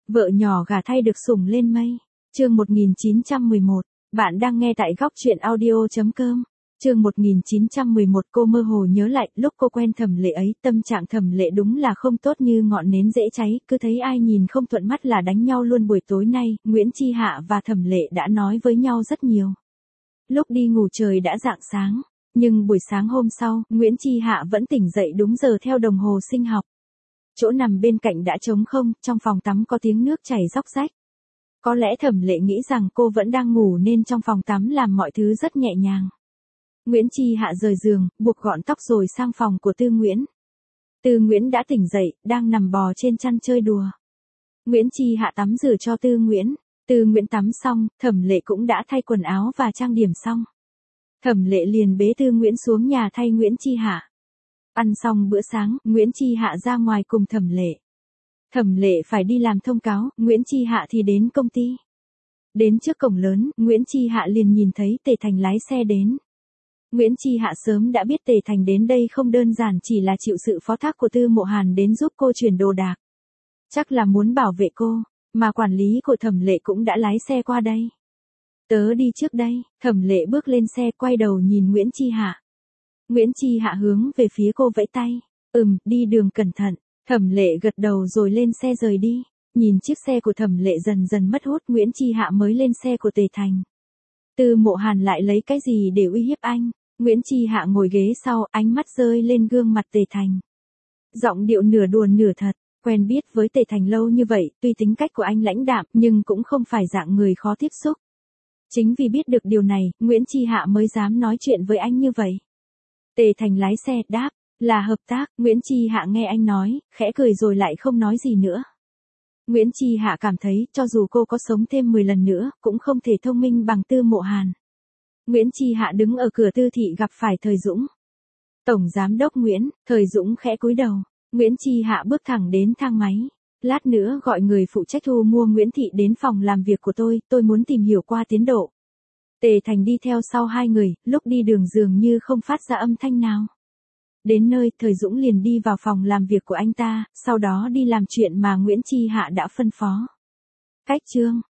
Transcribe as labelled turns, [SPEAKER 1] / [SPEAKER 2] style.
[SPEAKER 1] Vợ nhỏ gả thay được sủng lên mây. Chương 1911. Bạn đang nghe tại góc truyện audio.com. Chương 1911. Cô mơ hồ nhớ lại lúc cô quen Thẩm Lệ ấy, tâm trạng Thẩm Lệ đúng là không tốt như ngọn nến dễ cháy, cứ thấy ai nhìn không thuận mắt là đánh nhau luôn. Buổi tối nay, Nguyễn Chi Hạ và Thẩm Lệ đã nói với nhau rất nhiều. Lúc đi ngủ trời đã rạng sáng, nhưng buổi sáng hôm sau, Nguyễn Chi Hạ vẫn tỉnh dậy đúng giờ theo đồng hồ sinh học. Chỗ nằm bên cạnh đã trống không, trong phòng tắm có tiếng nước chảy róc rách. Có lẽ Thẩm Lệ nghĩ rằng cô vẫn đang ngủ nên trong phòng tắm làm mọi thứ rất nhẹ nhàng. Nguyễn Chi Hạ rời giường, buộc gọn tóc rồi sang phòng của Tư Nguyễn. Tư Nguyễn đã tỉnh dậy, đang nằm bò trên chăn chơi đùa. Nguyễn Chi Hạ tắm rửa cho Tư Nguyễn. Tư Nguyễn tắm xong, Thẩm Lệ cũng đã thay quần áo và trang điểm xong. Thẩm Lệ liền bế Tư Nguyễn xuống nhà thay Nguyễn Chi Hạ. Ăn xong bữa sáng, Nguyễn Chi Hạ ra ngoài cùng Thẩm Lệ. Thẩm Lệ phải đi làm thông cáo, Nguyễn Chi Hạ thì đến công ty. Đến trước cổng lớn, Nguyễn Chi Hạ liền nhìn thấy Tề Thành lái xe đến. Nguyễn Chi Hạ sớm đã biết Tề Thành đến đây không đơn giản chỉ là chịu sự phó thác của Tư Mộ Hàn đến giúp cô chuyển đồ đạc. Chắc là muốn bảo vệ cô, mà quản lý của Thẩm Lệ cũng đã lái xe qua đây. Tớ đi trước đây. Thẩm Lệ bước lên xe quay đầu nhìn Nguyễn Chi Hạ. Nguyễn Chi Hạ hướng về phía cô vẫy tay. Đi đường cẩn thận. Thẩm Lệ gật đầu rồi lên xe rời đi. Nhìn chiếc xe của Thẩm Lệ dần dần mất hút, Nguyễn Chi Hạ mới lên xe của Tề Thành. Tư Mộ Hàn lại lấy cái gì để uy hiếp anh? Nguyễn Chi Hạ ngồi ghế sau, ánh mắt rơi lên gương mặt Tề Thành. Giọng điệu nửa đùa nửa thật. Quen biết với Tề Thành lâu như vậy, tuy tính cách của anh lãnh đạm, nhưng cũng không phải dạng người khó tiếp xúc. Chính vì biết được điều này, Nguyễn Chi Hạ mới dám nói chuyện với anh như vậy. Tề Thành lái xe, đáp, là hợp tác. Nguyễn Chi Hạ nghe anh nói, khẽ cười rồi lại không nói gì nữa. Nguyễn Chi Hạ cảm thấy, cho dù cô có sống thêm 10 lần nữa, cũng không thể thông minh bằng Tư Mộ Hàn. Nguyễn Chi Hạ đứng ở cửa Tư thị gặp phải Thời Dũng. Tổng Giám đốc Nguyễn. Thời Dũng khẽ cúi đầu. Nguyễn Chi Hạ bước thẳng đến thang máy. Lát nữa gọi người phụ trách thu mua Nguyễn Thị đến phòng làm việc của tôi muốn tìm hiểu qua tiến độ. Tề Thành đi theo sau hai người, lúc đi đường dường như không phát ra âm thanh nào. Đến nơi, Thời Dũng liền đi vào phòng làm việc của anh ta, sau đó đi làm chuyện mà Nguyễn Chi Hạ đã phân phó. Cách chương